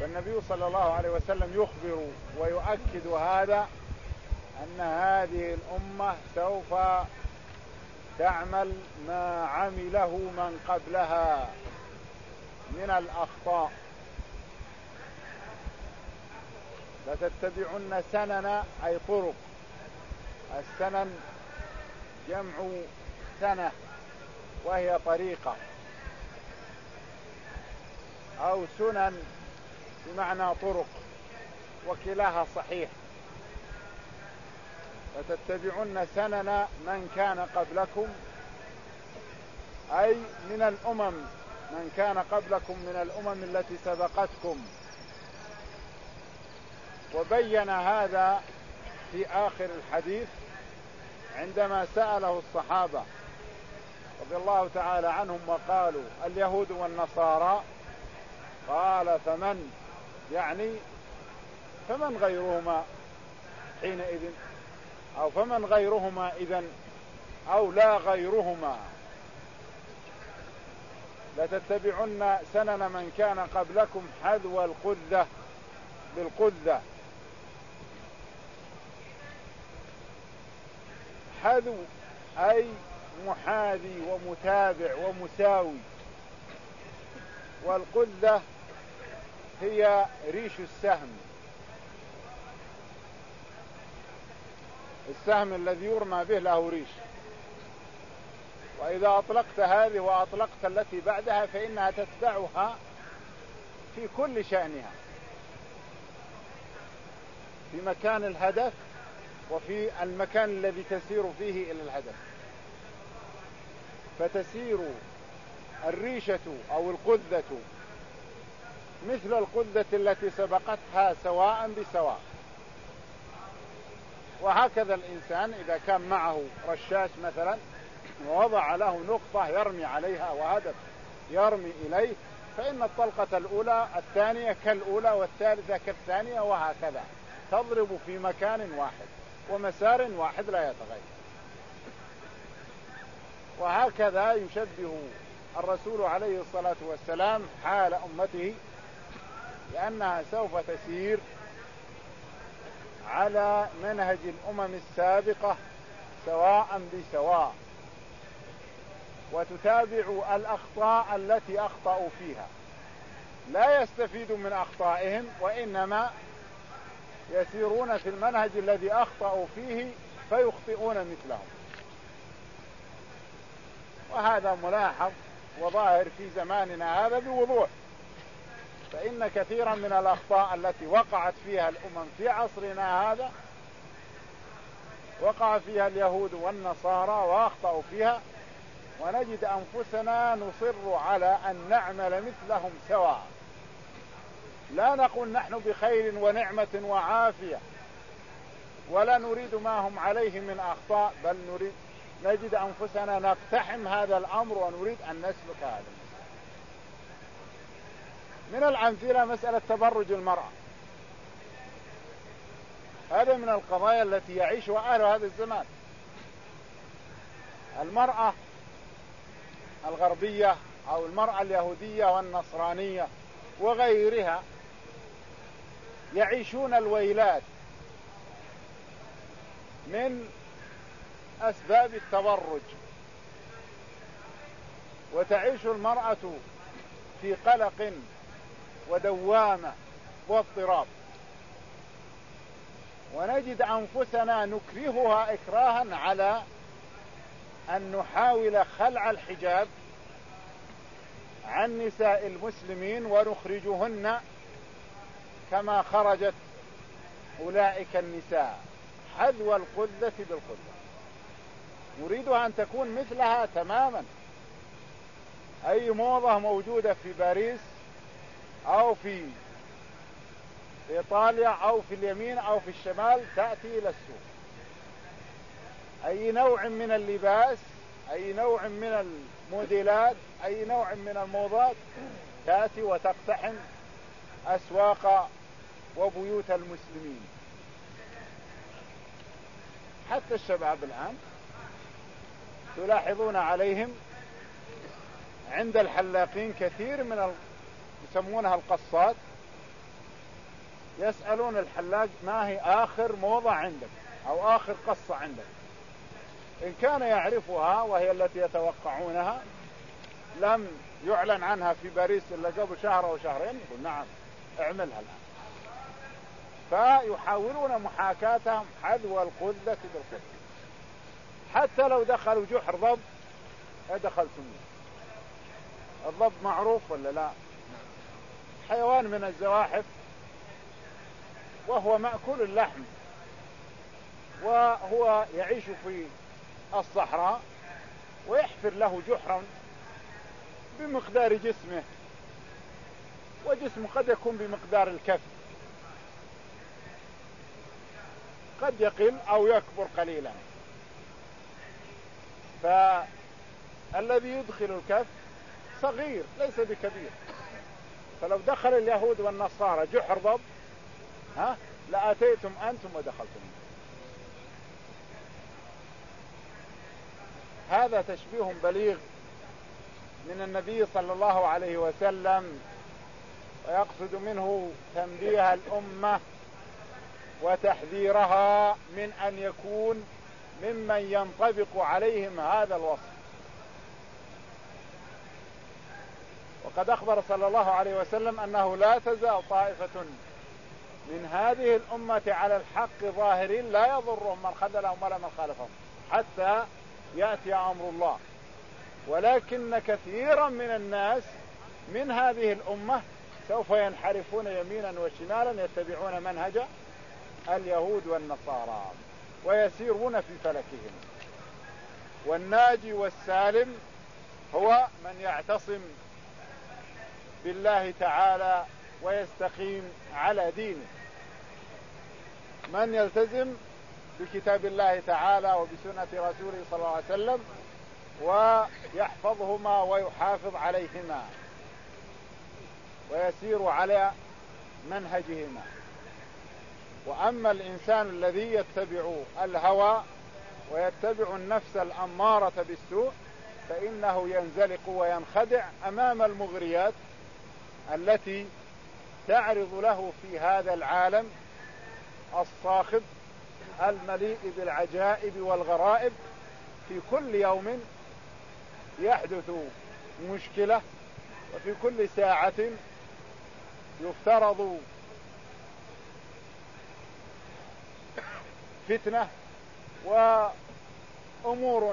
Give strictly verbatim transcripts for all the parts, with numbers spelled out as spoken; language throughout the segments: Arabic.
والنبي صلى الله عليه وسلم يخبر ويؤكد هذا، أن هذه الأمة سوف تعمل ما عمله من قبلها من الأخطاء، لتتبعن سنن أي طرق، السنن جمع سنة وهي طريقة، أو سنن بمعنى طرق، وكلاها صحيح. لتتبعن سنن من كان قبلكم، أي من الأمم، من كان قبلكم من الأمم التي سبقتكم. وبين هذا في آخر الحديث عندما سأله الصحابة رضي الله تعالى عنهم وقالوا اليهود والنصارى، قال فمن، يعني فمن غيرهما حينئذ، أو فمن غيرهما إذن، أو لا غيرهما. لتتبعن سنن من كان قبلكم حذو القذة بالقذة. حذو أي محاذي ومتابع ومساوي، والقذة هي ريش السهم، السهم الذي يرمى به له ريش، وإذا أطلقت هذه وأطلقت التي بعدها فإنها تتبعها في كل شأنها، في مكان الهدف وفي المكان الذي تسير فيه إلى الهدف. فتسير الريشة أو القذة مثل القذة التي سبقتها سواء بسواء. وهكذا الإنسان إذا كان معه رشاش مثلا ووضع له نقطة يرمي عليها وهدف يرمي إليه، فإن الطلقة الأولى الثانية كالأولى والثالثة كالثانية، وهكذا تضرب في مكان واحد ومسار واحد لا يتغير. وهكذا يشبه الرسول عليه الصلاة والسلام حال أمته، لأنها سوف تسير على منهج الأمم السابقة سواء بسواء، وتتابع الأخطاء التي أخطأوا فيها، لا يستفيد من أخطائهم، وإنما يسيرون في المنهج الذي أخطأوا فيه فيخطئون مثلهم. وهذا ملاحظ وظاهر في زماننا هذا بوضوح، فإن كثيرا من الأخطاء التي وقعت فيها الأمم في عصرنا هذا وقع فيها اليهود والنصارى وأخطأوا فيها، ونجد أنفسنا نصر على أن نعمل مثلهم سواء. لا نقول نحن بخير ونعمة وعافية ولا نريد ما هم عليه من أخطاء، بل نريد نجد أنفسنا نقتحم هذا الأمر ونريد أن نسلك هذا. من الأمثلة مسألة تبرج المرأة، هذا من القضايا التي يعيشها أهل هذا الزمان. المرأة الغربية أو المرأة اليهودية والنصرانية وغيرها يعيشون الويلات من أسباب التبرج، وتعيش المرأة في قلق ودوامة واضطراب، ونجد أنفسنا نكرهها إكراها على أن نحاول خلع الحجاب عن نساء المسلمين ونخرجهن كما خرجت أولئك النساء حذو القذة بالقذة. نريدها أن تكون مثلها تماما. أي موضة موجودة في باريس أو في إيطاليا أو في اليمين أو في الشمال تأتي إلى السوق. أي نوع من اللباس، أي نوع من الموديلات، أي نوع من الموضات تأتي وتقتحم أسواق وبيوت المسلمين. حتى الشباب الآن تلاحظون عليهم عند الحلاقين كثير من ال... يسمونها القصات، يسألون الحلاق ما هي آخر موضة عندك أو آخر قصة عندك. إن كان يعرفها وهي التي يتوقعونها لم يعلن عنها في باريس إلا قبل شهر أو شهرين، يقول نعم اعملها الآن. فيحاولون محاكاتهم حذو القذة بالقذة. حتى لو دخلوا جحر ضب دخلتم. الضب معروف ولا لا؟ حيوان من الزواحف، وهو مأكول اللحم، وهو يعيش في الصحراء، ويحفر له جحرا بمقدار جسمه، وجسمه قد يكون بمقدار الكف، قد يقل أو يكبر قليلا. فالذي يدخل الكف صغير ليس بكبير. فلو دخل اليهود والنصارى جحر ضب ها لأتيتم أنتم ودخلتم. هذا تشبيه بليغ من النبي صلى الله عليه وسلم، ويقصد منه تنبيه الأمة وتحذيرها من أن يكون ممن ينطبق عليهم هذا الوصف. وقد أخبر صلى الله عليه وسلم أنه لا تزال طائفة من هذه الأمة على الحق ظاهرين لا يضرهم من خذلهم ولا من خالفهم حتى يأتي أمر الله. ولكن كثيرا من الناس من هذه الأمة سوف ينحرفون يمينا وشمالا يتبعون منهج اليهود والنصارى ويسيرون في فلكهم. والناجي والسالم هو من يعتصم بالله تعالى ويستقيم على دينه، من يلتزم بكتاب الله تعالى وبسنة رسوله صلى الله عليه وسلم ويحفظهما ويحافظ عليهما ويسير على منهجهما. وأما الإنسان الذي يتبع الهوى ويتبع النفس الأمارة بالسوء فإنه ينزلق وينخدع أمام المغريات التي تعرض له في هذا العالم الصاخب المليء بالعجائب والغرائب. في كل يوم يحدث مشكلة، وفي كل ساعة يفترض فتنة وأمور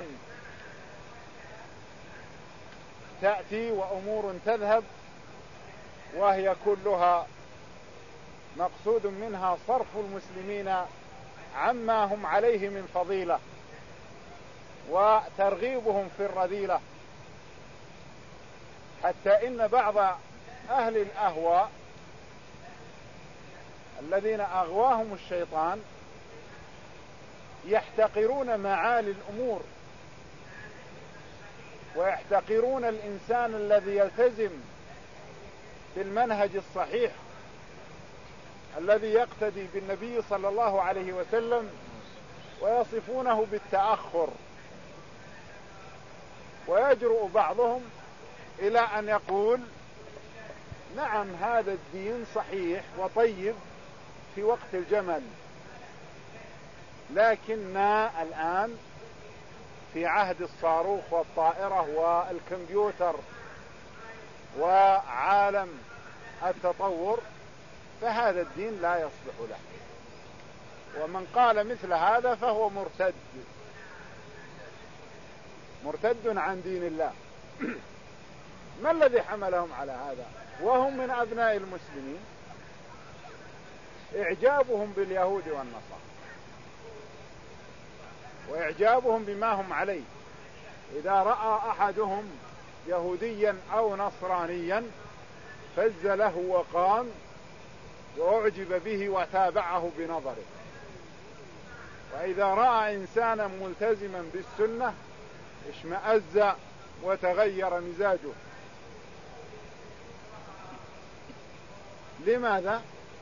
تأتي وأمور تذهب، وهي كلها مقصود منها صرف المسلمين عما هم عليه من فضيلة وترغيبهم في الرذيلة. حتى إن بعض أهل الأهواء الذين أغواهم الشيطان يحتقرون معالي الأمور ويحتقرون الإنسان الذي يلتزم بالمنهج الصحيح الذي يقتدي بالنبي صلى الله عليه وسلم، ويصفونه بالتأخر. ويجرؤ بعضهم إلى أن يقول نعم هذا الدين صحيح وطيب في وقت الجمل، لكننا الآن في عهد الصاروخ والطائرة والكمبيوتر وعالم التطور، فهذا الدين لا يصلح له. ومن قال مثل هذا فهو مرتد مرتد عن دين الله. ما الذي حملهم على هذا وهم من أبناء المسلمين؟ إعجابهم باليهود والنصارى وإعجابهم بما هم عليه. إذا رأى أحدهم يهوديا أو نصرانيا فز له وقام وأعجب به وتابعه بنظره. وإذا رأى إنسانا ملتزما بالسنة اشمأز وتغير مزاجه. لماذا؟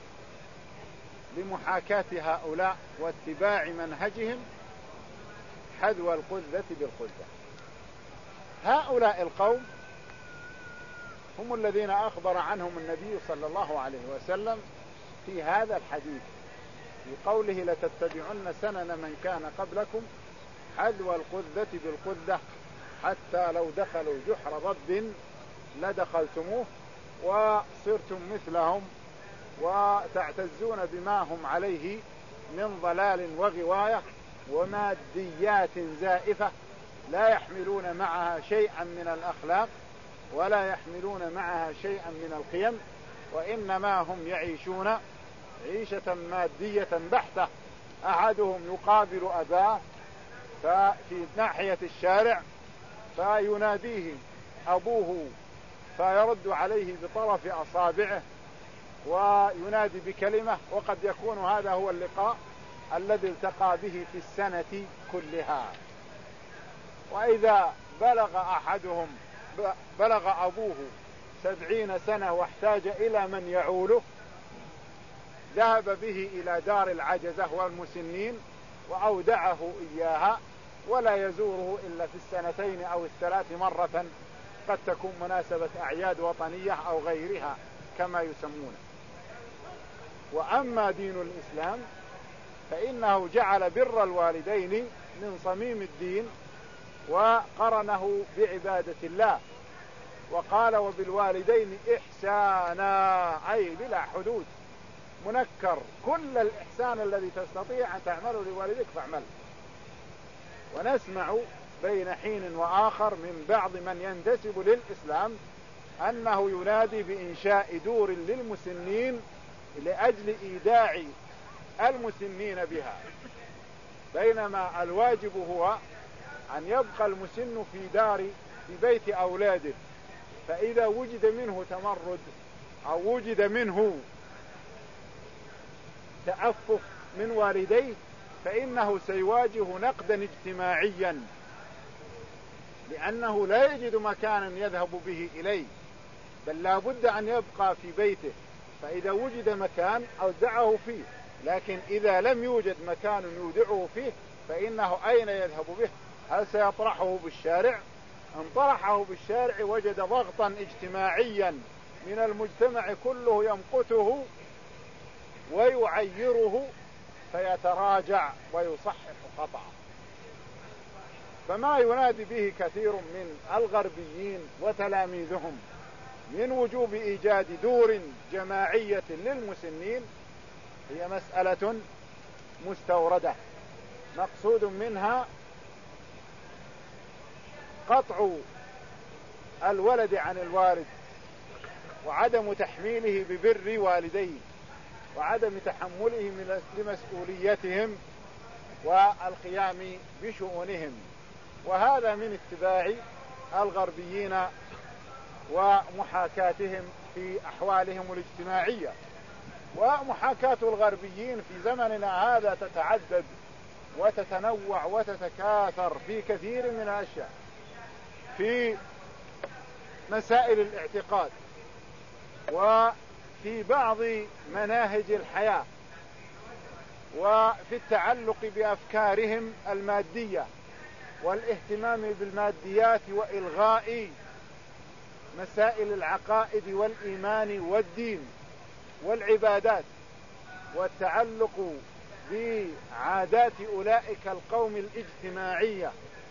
لمحاكاة هؤلاء واتباع منهجهم حذو القذة بالقذة. هؤلاء القوم هم الذين أخبر عنهم النبي صلى الله عليه وسلم في هذا الحديث في قوله لتتبعن سنن من كان قبلكم حذو القذة بالقذة حتى لو دخلوا جحر ضب لدخلتموه وصرتم مثلهم وتعتزون بما هم عليه من ضلال وغواية وماديات زائفة لا يحملون معها شيئا من الأخلاق ولا يحملون معها شيئا من القيم، وإنما هم يعيشون عيشة مادية بحتة. أحدهم يقابل أباه في ناحية الشارع فيناديه أبوه فيرد عليه بطرف أصابعه وينادي بكلمة، وقد يكون هذا هو اللقاء الذي التقى به في السنة كلها. وإذا بلغ أحدهم بلغ أبوه سبعين سنة واحتاج إلى من يعوله ذهب به إلى دار العجزة والمسنين وأودعه إياها، ولا يزوره إلا في السنتين أو الثلاث مرة، قد تكون مناسبة أعياد وطنية أو غيرها كما يسمونه. وأما دين الإسلام فإنه جعل بر الوالدين من صميم الدين وقرنه بعبادة الله، وقال وبالوالدين إحسانا أي بلا حدود، منكر كل الإحسان الذي تستطيع أن تعمله لوالدك فاعمله. ونسمع بين حين وآخر من بعض من ينتسب للإسلام أنه ينادي بإنشاء دور للمسنين لأجل إيداع المسنين بها، بينما الواجب هو أن يبقى المسن في دار في بيت أولاده، فإذا وجد منه تمرد أو وجد منه تأفف من والديه فإنه سيواجه نقدا اجتماعيا، لأنه لا يجد مكانا يذهب به إليه، بل لا بد أن يبقى في بيته، فإذا وجد مكان أودعه فيه، لكن إذا لم يوجد مكان يودعه فيه فإنه أين يذهب به؟ هل سيطرحه بالشارع؟ ان طرحه بالشارع وجد ضغطا اجتماعيا من المجتمع كله يمقته ويعيره فيتراجع ويصحح خطأه. فما ينادي به كثير من الغربيين وتلاميذهم من وجوب إيجاد دور جماعية للمسنين هي مسألة مستوردة، مقصود منها قطع الولد عن الوالد وعدم تحميله ببر والديه وعدم تحمله لمسؤوليتهم والقيام بشؤونهم، وهذا من اتباع الغربيين ومحاكاتهم في أحوالهم الاجتماعية. ومحاكاة الغربيين في زمننا هذا تتعدد وتتنوع وتتكاثر في كثير من الأشياء، في مسائل الاعتقاد وفي بعض مناهج الحياة وفي التعلق بأفكارهم المادية والاهتمام بالماديات وإلغاء مسائل العقائد والإيمان والدين والعبادات والتعلق بعادات أولئك القوم الاجتماعية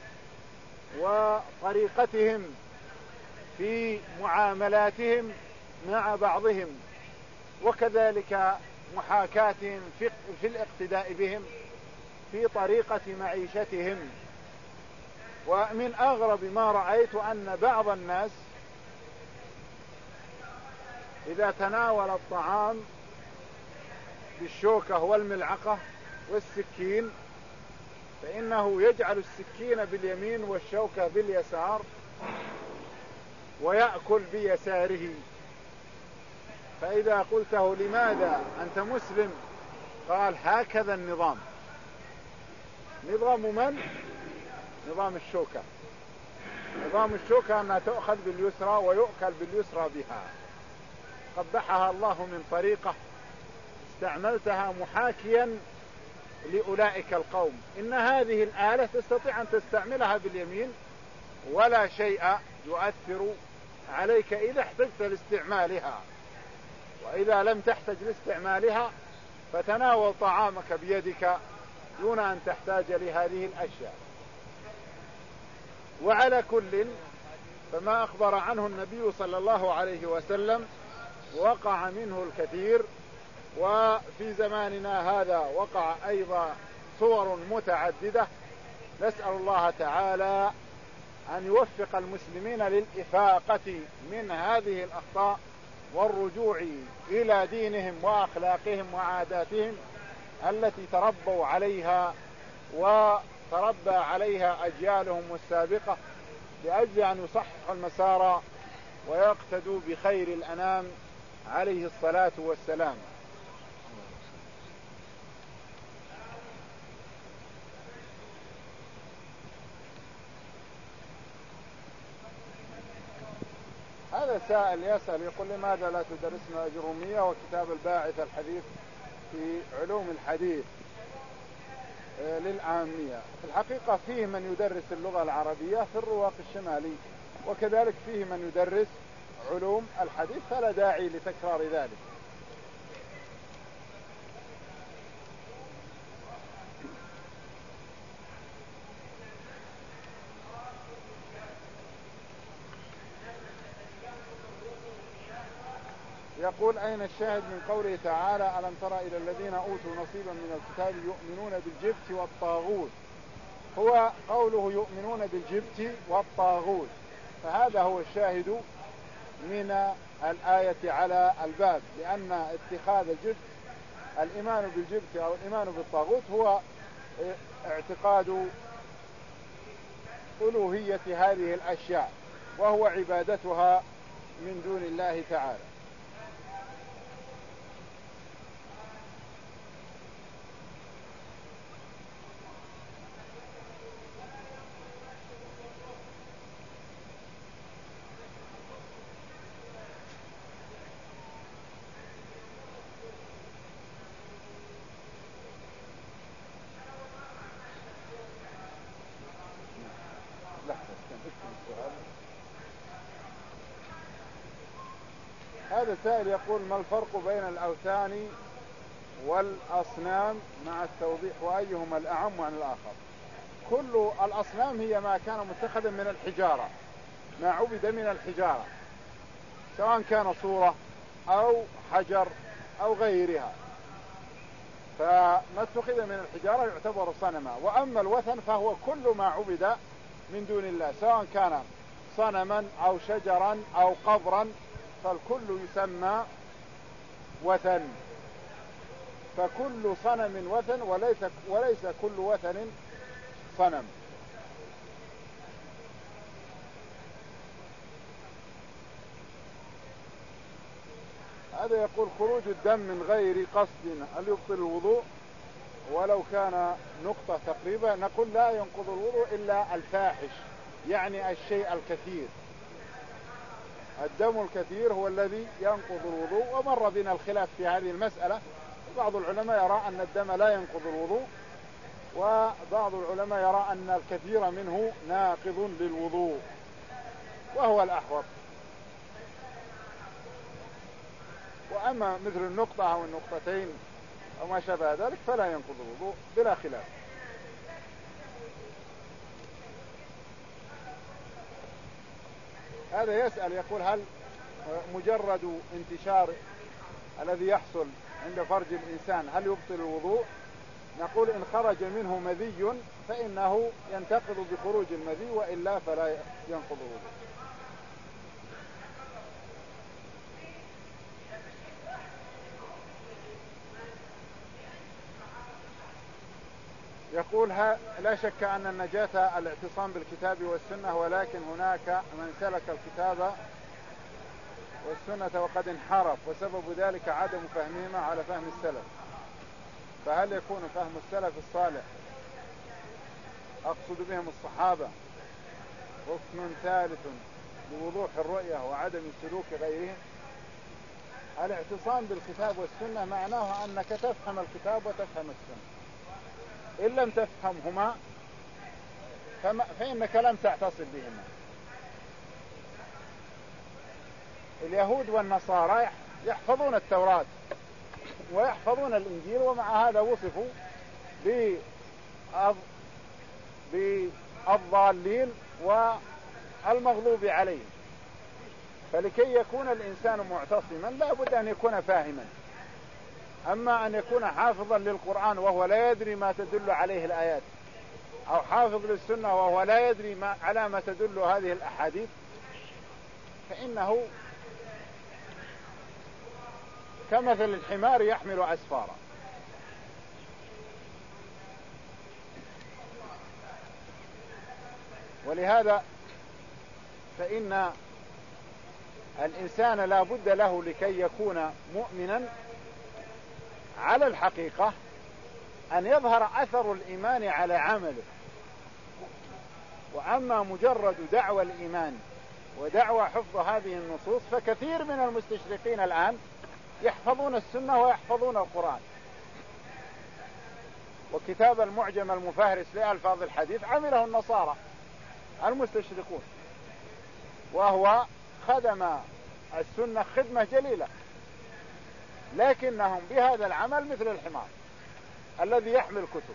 وطريقتهم في معاملاتهم مع بعضهم، وكذلك محاكاتهم في الاقتداء بهم في طريقة معيشتهم. ومن أغرب ما رأيت أن بعض الناس إذا تناول الطعام بالشوكة والملعقة والسكين فإنه يجعل السكين باليمين والشوكة باليسار ويأكل بيساره. فإذا قلته لماذا أنت مسلم؟ قال هكذا النظام. نظام من؟ نظام الشوكة. نظام الشوكة أنها تؤخذ باليسرى ويؤكل باليسرى بها. قبحها الله من طريقة استعملتها محاكيا لأولئك القوم. إن هذه الآلة تستطيع أن تستعملها باليمين ولا شيء يؤثر عليك إذا احتجت لاستعمالها، وإذا لم تحتج لاستعمالها فتناول طعامك بيدك دون أن تحتاج لهذه الأشياء. وعلى كل فما أخبر عنه النبي صلى الله عليه وسلم وقع منه الكثير، وفي زماننا هذا وقع أيضا صور متعددة. نسأل الله تعالى أن يوفق المسلمين للإفاقة من هذه الأخطاء والرجوع إلى دينهم وأخلاقهم وعاداتهم التي تربوا عليها وتربى عليها أجيالهم السابقة، لأجل أن يصححوا المسار ويقتدوا بخير الأنام عليه الصلاة والسلام. هذا سائل يسأل يقول لماذا لا تدرسنا الأجرومية وكتاب الباعث الحديث في علوم الحديث للعامية؟ في الحقيقة فيه من يدرس اللغة العربية في الرواق الشمالي، وكذلك فيه من يدرس علوم الحديث، فلا داعي لتكرار ذلك. يقول أين الشاهد من قوله تعالى ألم تر إلى الذين أوتوا نصيبا من الكتاب يؤمنون بالجبت والطاغوت؟ هو قوله يؤمنون بالجبت والطاغوت، فهذا هو الشاهد من الآية على الباب، لأن اتخاذ الجبت الإيمان بالجبت أو الإيمان بالطاغوت هو اعتقاد ألوهية هذه الأشياء وهو عبادتها من دون الله تعالى. هذا سائل يقول ما الفرق بين الأوثان والأصنام مع التوضيح، وأيهما الأعم عن الآخر؟ كل الأصنام هي ما كان متخذا من الحجارة، ما عبد من الحجارة، سواء كان صورة أو حجر أو غيرها، فما اتخذ من الحجارة يعتبر صنما. وأما الوثن فهو كل ما عبد من دون الله، سواء كان صنما أو شجرا أو قبرا، فالكل يسمى وثن. فكل صنم وثن وليس, وليس كل وثن صنم. هذا يقول خروج الدم من غير قصد هل يبطل الوضوء ولو كان نقطة تقريبا؟ نقول لا ينقض الوضوء إلا الفاحش، يعني الشيء الكثير. الدم الكثير هو الذي ينقض الوضوء، ومر بنا الخلاف في هذه المسألة. بعض العلماء يرى أن الدم لا ينقض الوضوء، وبعض العلماء يرى أن الكثير منه ناقض للوضوء، وهو الأحوط. وأما مثل النقطة أو النقطتين أو ما شابه ذلك فلا ينقض الوضوء بلا خلاف. هذا يسأل يقول هل مجرد انتشار الذي يحصل عند فرج الإنسان هل يبطل الوضوء؟ نقول إن خرج منه مذي فإنه ينتقض بخروج المذي، وإلا فلا ينقض الوضوء. يقول لا شك أن النجاة الاعتصام بالكتاب والسنة، ولكن هناك من سلك الكتاب والسنة وقد انحرف، وسبب ذلك عدم فهمهما على فهم السلف، فهل يكون فهم السلف الصالح أقصد بهم الصحابة ركن ثالث لوضوح الرؤية وعدم سلوك غيرهم؟ الاعتصام بالكتاب والسنة معناه أنك تفهم الكتاب وتفهم السنة. إن لم تفهمهما فإنك لم تعتصم بهما. اليهود والنصارى يحفظون التوراة ويحفظون الإنجيل، ومع هذا وصفوا بالضالين والمغلوب عليهم. فلكي يكون الإنسان معتصما لا بد أن يكون فاهما. أما أن يكون حافظا للقرآن وهو لا يدري ما تدل عليه الآيات، أو حافظ للسنة وهو لا يدري ما على ما تدل هذه الأحاديث، فإنه كمثل الحمار يحمل أسفارا. ولهذا فإن الإنسان لا بد له لكي يكون مؤمنا على الحقيقة أن يظهر أثر الإيمان على عمله. وأما مجرد دعوى الإيمان ودعوى حفظ هذه النصوص، فكثير من المستشرقين الآن يحفظون السنة ويحفظون القرآن. وكتاب المعجم المفهرس لألفاظ الحديث عمله النصارى المستشرقون، وهو خدم السنة خدمة جليلة، لكنهم بهذا العمل مثل الحمار الذي يحمل كتب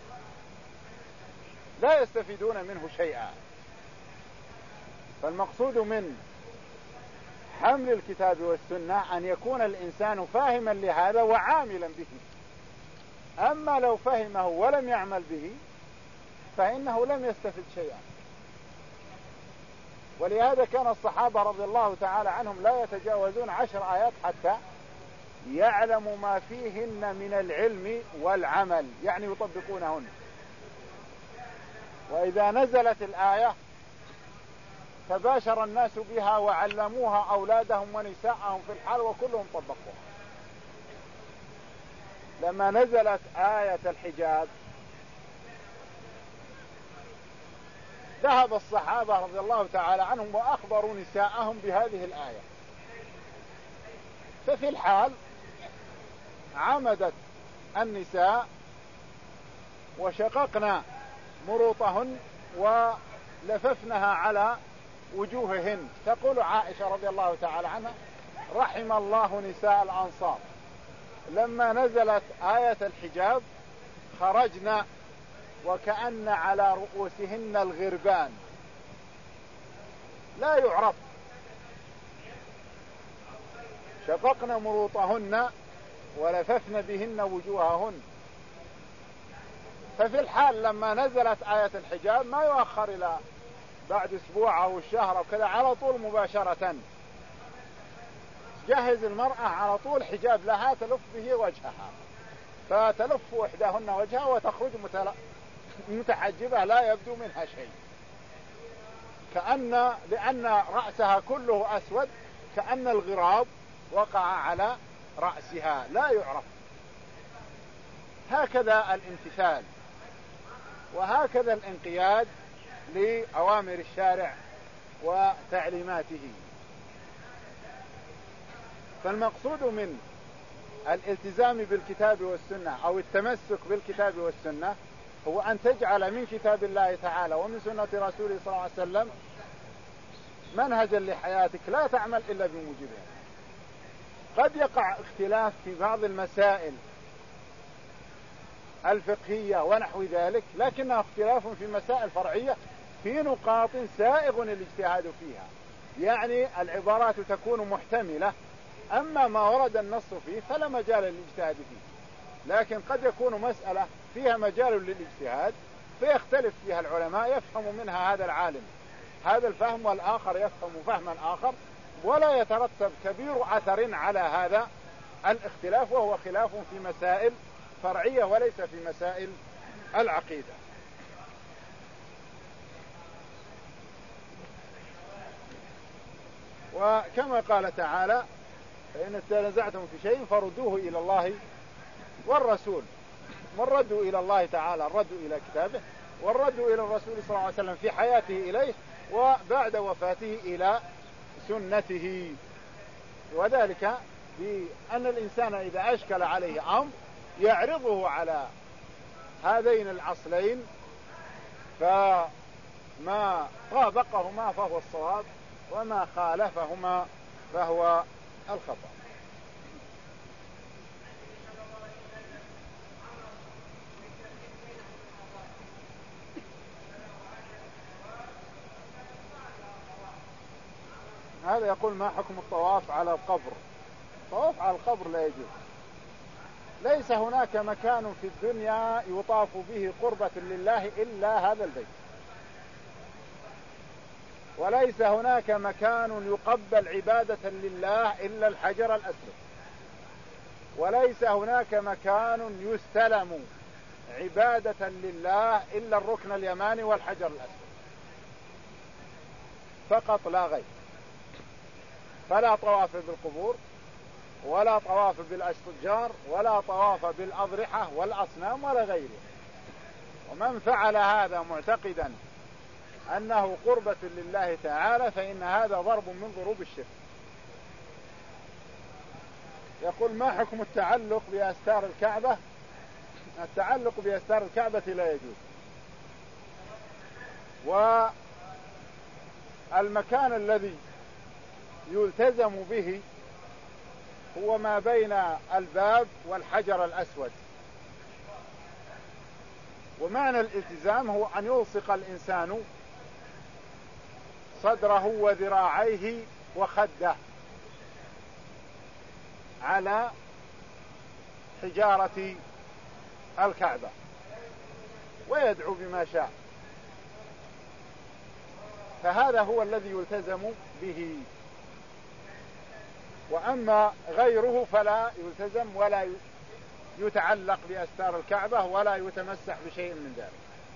لا يستفيدون منه شيئا. فالمقصود من حمل الكتاب والسنة أن يكون الإنسان فاهما لهذا وعاملا به. أما لو فهمه ولم يعمل به فإنه لم يستفد شيئا. ولهذا كان الصحابة رضي الله تعالى عنهم لا يتجاوزون عشر آيات حتى يعلموا ما فيهن من العلم والعمل، يعني يطبقونهن. وإذا نزلت الآية تباشر الناس بها وعلموها أولادهم ونساءهم في الحال وكلهم طبقوها. لما نزلت آية الحجاب ذهب الصحابة رضي الله تعالى عنهم وأخبروا نساءهم بهذه الآية، ففي الحال عمدت النساء وشققنا مروطهن ولففنها على وجوههن. تقول عائشة رضي الله تعالى عنها: رحم الله نساء الأنصار لما نزلت آية الحجاب خرجنا وكأن على رؤوسهن الغربان لا يعرف، شققنا مروطهن ولففن بهن وجوههن. ففي الحال لما نزلت آية الحجاب ما يؤخر إلى بعد أسبوع أو الشهر أو كذا، على طول مباشرة جهز المرأة على طول حجاب لها تلف به وجهها، فتلف إحداهن وجهها وتخرج متحجبة لا يبدو منها شيء، كأن لأن رأسها كله أسود كأن الغراب وقع على رأسها لا يعرف. هكذا الامتثال وهكذا الانقياد لأوامر الشارع وتعليماته. فالمقصود من الالتزام بالكتاب والسنة أو التمسك بالكتاب والسنة هو أن تجعل من كتاب الله تعالى ومن سنة رسوله صلى الله عليه وسلم منهجا لحياتك لا تعمل إلا بموجبها. قد يقع اختلاف في بعض المسائل الفقهية ونحو ذلك، لكنها اختلاف في مسائل فرعية في نقاط سائغ الاجتهاد فيها، يعني العبارات تكون محتملة، أما ما ورد النص فيه فلا مجال للاجتهاد فيه. لكن قد يكون مسألة فيها مجال للاجتهاد فيختلف فيها العلماء، يفهم منها هذا العالم هذا الفهم والآخر يفهم فهما آخر، ولا يترتب كبير أثر على هذا الاختلاف، وهو خلاف في مسائل فرعية وليس في مسائل العقيدة. وكما قال تعالى: فإن تنازعتم في شيء فردوه إلى الله والرسول. والرد إلى الله تعالى الرد إلى كتابه، والرد إلى الرسول صلى الله عليه وسلم في حياته إليه، وبعد وفاته إلى سنته. وذلك بأن الإنسان إذا أشكل عليه أمر يعرضه على هذين الأصلين، فما طابقهما فهو الصواب وما خالفهما فهو الخطأ. هذا يقول ما حكم الطواف على القبر؟ الطواف على القبر لا يجوز. ليس هناك مكان في الدنيا يطاف به قربة لله إلا هذا البيت، وليس هناك مكان يقبل عبادة لله إلا الحجر الأسود، وليس هناك مكان يستلم عبادة لله إلا الركن اليماني والحجر الأسود فقط لا غير. فلا طواف بالقبور ولا طواف بالأشجار ولا طواف بالأضرحة والأصنام ولا غيره. ومن فعل هذا معتقدا أنه قربة لله تعالى فإن هذا ضرب من ضروب الشرك. يقول ما حكم التعلق بأستار الكعبة؟ التعلق بأستار الكعبة لا يجوز. والمكان الذي يلتزم به هو ما بين الباب والحجر الأسود. ومعنى الالتزام هو أن يلصق الإنسان صدره وذراعيه وخده على حجارة الكعبة ويدعو بما شاء، فهذا هو الذي يلتزم به. وأما غيره فلا يلتزم ولا يتعلق بأستار الكعبة ولا يتمسح بشيء من ذلك.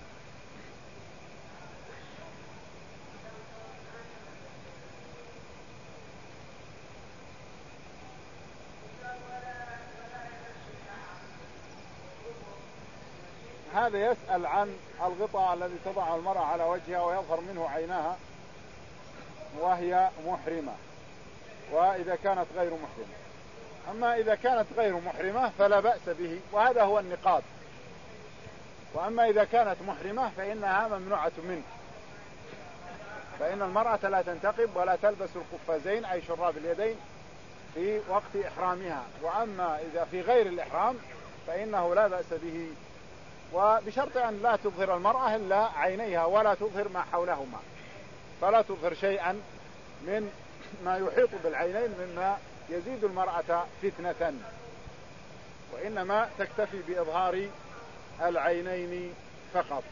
هذا يسأل عن الغطاء الذي تضع المرأة على وجهها ويظهر منه عيناها وهي محرمة، وإذا كانت غير محرمة. أما إذا كانت غير محرمة فلا بأس به، وهذا هو النقاب. وأما إذا كانت محرمة فإنها ممنوعة منه، فإن المرأة لا تنتقب ولا تلبس القفازين أي شراب اليدين في وقت إحرامها. وأما إذا في غير الإحرام فإنه لا بأس به، وبشرط أن لا تظهر المرأة إلا عينيها ولا تظهر ما حولهما، فلا تظهر شيئا من ما يحيط بالعينين مما يزيد المرأة فتنة، وإنما تكتفي بإظهار العينين فقط.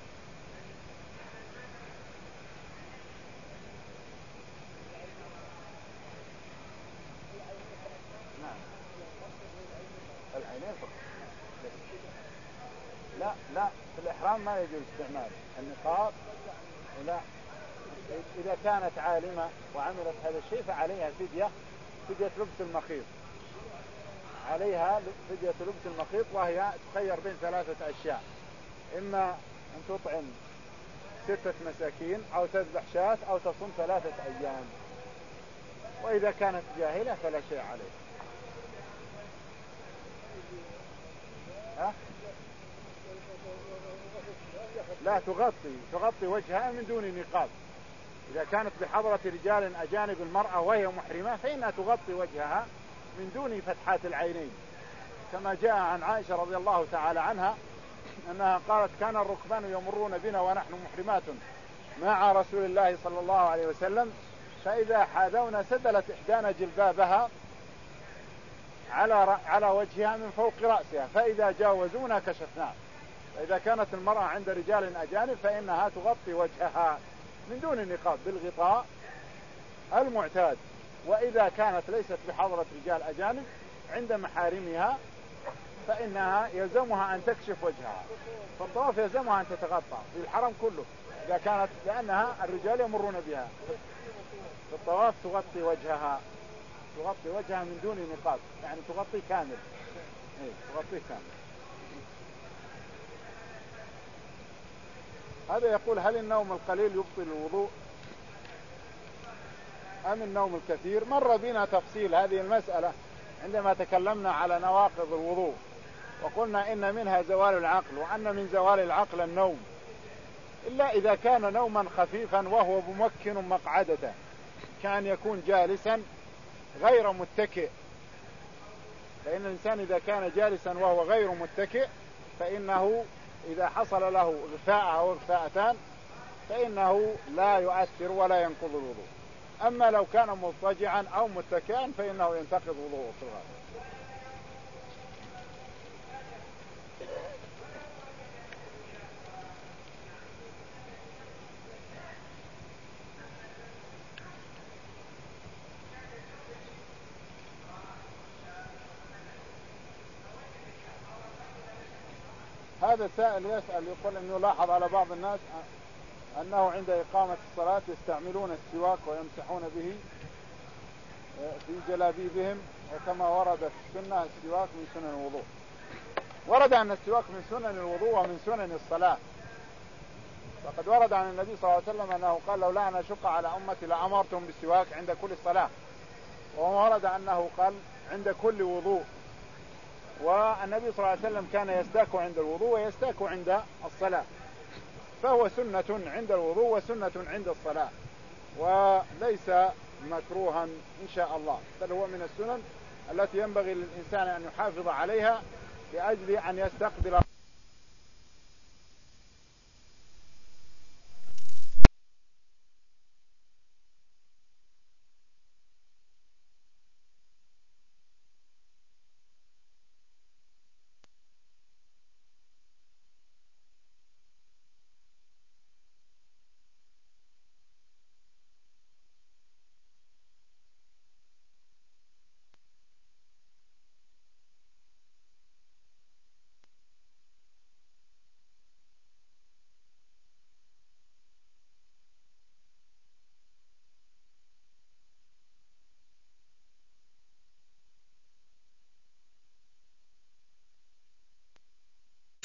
نعم العينين فقط. لا لا في الإحرام ما يجوز استعمال النقاب. لا، إذا كانت عالمة وعملت هذا الشيء فعليها فدية، فدية لبس المخيط، عليها فدية لبس المخيط، وهي تخير بين ثلاثة أشياء: إما أن تطعم ستة مساكين أو تذبح شاة أو تصوم ثلاثة أيام. وإذا كانت جاهلة فلا شيء عليها. ها؟ لا، تغطي تغطي وجهها من دون نقاب. إذا كانت بحضرة رجال أجانب المرأة وهي محرمة فإنها تغطي وجهها من دون فتحات العينين، كما جاء عن عائشة رضي الله تعالى عنها أنها قالت: كان الركبان يمرون بنا ونحن محرمات مع رسول الله صلى الله عليه وسلم، فإذا حاذونا سدلت إحدانا جلبابها على على وجهها من فوق رأسها، فإذا جاوزونا كشفناه. فإذا كانت المرأة عند رجال أجانب فإنها تغطي وجهها من دون نقاب بالغطاء المعتاد. وإذا كانت ليست بحضرة رجال أجانب عند محارمها فإنها يلزمها أن تكشف وجهها. فالطواف يلزمها أن تتغطى في الحرم كله إذا كانت، لأنها الرجال يمرون بها. في الطواف تغطي وجهها، تغطي وجهها من دون نقاب، يعني تغطي كامل. إيه، تغطي كامل. هذا يقول: هل النوم القليل يبطل الوضوء أم النوم الكثير؟ مر بنا تفصيل هذه المسألة عندما تكلمنا على نواقض الوضوء، وقلنا إن منها زوال العقل، وأن من زوال العقل النوم، إلا إذا كان نوما خفيفا وهو ممكن مقعدته، كان يكون جالسا غير متكئ. فإن الإنسان إذا كان جالسا وهو غير متكئ فإنه إذا حصل له غفاء أو غفاءتان فإنه لا يؤثر ولا ينقض الوضوء. أما لو كان مضطجعا أو متكئا فإنه ينتقض وضوءه في الغالب. هذا السائل يسأل يقول أنه لاحظ على بعض الناس أنه عند إقامة الصلاة يستعملون السواك ويمسحون به في جلابيبهم، وكما ورد في السنة السواك من سنن الوضوء. ورد أن السواك من سنن الوضوء ومن سنن الصلاة، فقد ورد عن النبي صلى الله عليه وسلم أنه قال لولا أن أشق على أمتي لأمرتهم بالسواك عند كل صلاة، وورد أنه قال عند كل وضوء. والنبي صلى الله عليه وسلم كان يستاك عند الوضوء ويستاك عند الصلاة، فهو سنة عند الوضوء وسنة عند الصلاة، وليس مكروها إن شاء الله، بل هو من السنن التي ينبغي للإنسان أن يحافظ عليها لأجل أن يستقبل